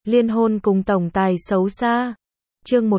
Liên hôn cùng tổng tài xấu xa. Chương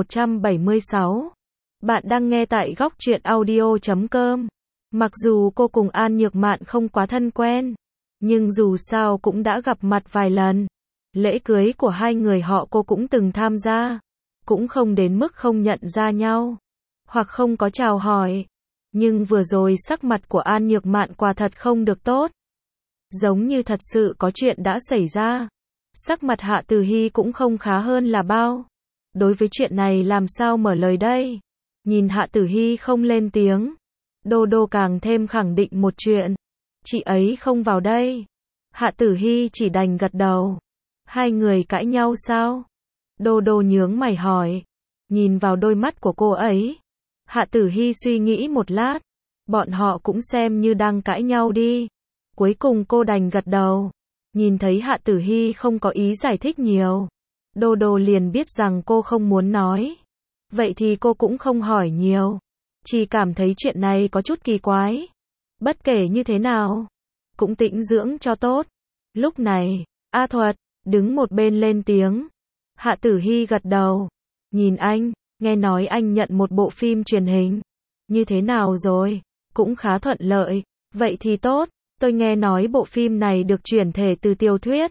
1176. Bạn đang nghe tại góc truyện audio.com. Mặc dù cô cùng An Nhược Mạn không quá thân quen, nhưng dù sao cũng đã gặp mặt vài lần. Lễ cưới của hai người họ cô cũng từng tham gia, cũng không đến mức không nhận ra nhau, hoặc không có chào hỏi. Nhưng vừa rồi sắc mặt của An Nhược Mạn quả thật không được tốt, giống như thật sự có chuyện đã xảy ra. Sắc mặt Hạ Tử Hy cũng không khá hơn là bao. Đối với chuyện này làm sao mở lời đây? Nhìn Hạ Tử Hy không lên tiếng, Đô Đô càng thêm khẳng định một chuyện. Chị ấy không vào đây. Hạ Tử Hy chỉ đành gật đầu. Hai người cãi nhau sao? Đô Đô nhướng mày hỏi. Nhìn vào đôi mắt của cô ấy, Hạ Tử Hy suy nghĩ một lát. Bọn họ cũng xem như đang cãi nhau đi. Cuối cùng cô đành gật đầu. Nhìn thấy Hạ Tử Hy không có ý giải thích nhiều, Đô Đô liền biết rằng cô không muốn nói. Vậy thì cô cũng không hỏi nhiều, chỉ cảm thấy chuyện này có chút kỳ quái. Bất kể như thế nào, cũng tĩnh dưỡng cho tốt. Lúc này, A Thuật đứng một bên lên tiếng. Hạ Tử Hy gật đầu. Nhìn anh, nghe nói anh nhận một bộ phim truyền hình. Như thế nào rồi? Cũng khá thuận lợi. Vậy thì tốt. Tôi nghe nói bộ phim này được chuyển thể từ tiểu thuyết.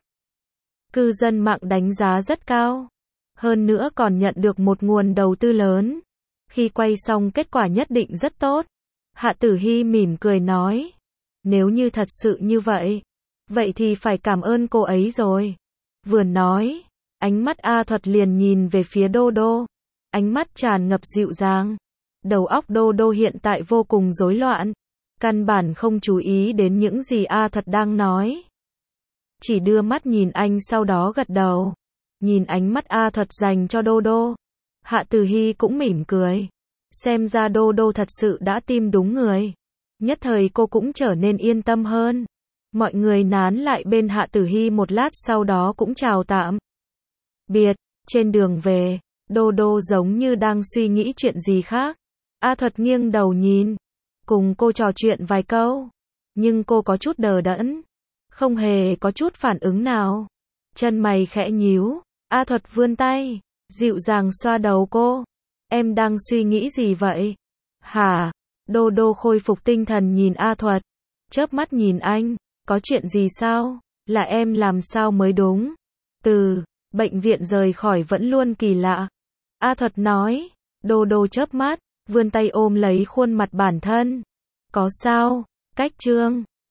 Cư dân mạng đánh giá rất cao. Hơn nữa còn nhận được một nguồn đầu tư lớn. Khi quay xong kết quả nhất định rất tốt. Hạ Tử Hy mỉm cười nói. Nếu như thật sự như vậy, vậy thì phải cảm ơn cô ấy rồi. Vừa nói, ánh mắt A Thuật liền nhìn về phía Đô Đô. Ánh mắt tràn ngập dịu dàng. Đầu óc Đô Đô hiện tại vô cùng rối loạn. Căn bản không chú ý đến những gì A Thuật đang nói. Chỉ đưa mắt nhìn anh sau đó gật đầu. Nhìn ánh mắt A Thuật dành cho Đô Đô, Hạ Tử Hy cũng mỉm cười. Xem ra Đô Đô thật sự đã tìm đúng người. Nhất thời cô cũng trở nên yên tâm hơn. Mọi người nán lại bên Hạ Tử Hy một lát sau đó cũng chào tạm biệt. Trên đường về, Đô Đô giống như đang suy nghĩ chuyện gì khác. A Thuật nghiêng đầu nhìn, cùng cô trò chuyện vài câu, nhưng cô có chút đờ đẫn, không hề có chút phản ứng nào. Chân mày khẽ nhíu, A Thuật vươn tay, dịu dàng xoa đầu cô. Em đang suy nghĩ gì vậy? Hả? Đô Đô khôi phục tinh thần nhìn A Thuật, chớp mắt nhìn anh, có chuyện gì sao? Là em làm sao mới đúng? Từ bệnh viện rời khỏi vẫn luôn kỳ lạ. A Thuật nói. Đô Đô chớp mắt, vươn tay ôm lấy khuôn mặt bản thân. Có sao? Cách chương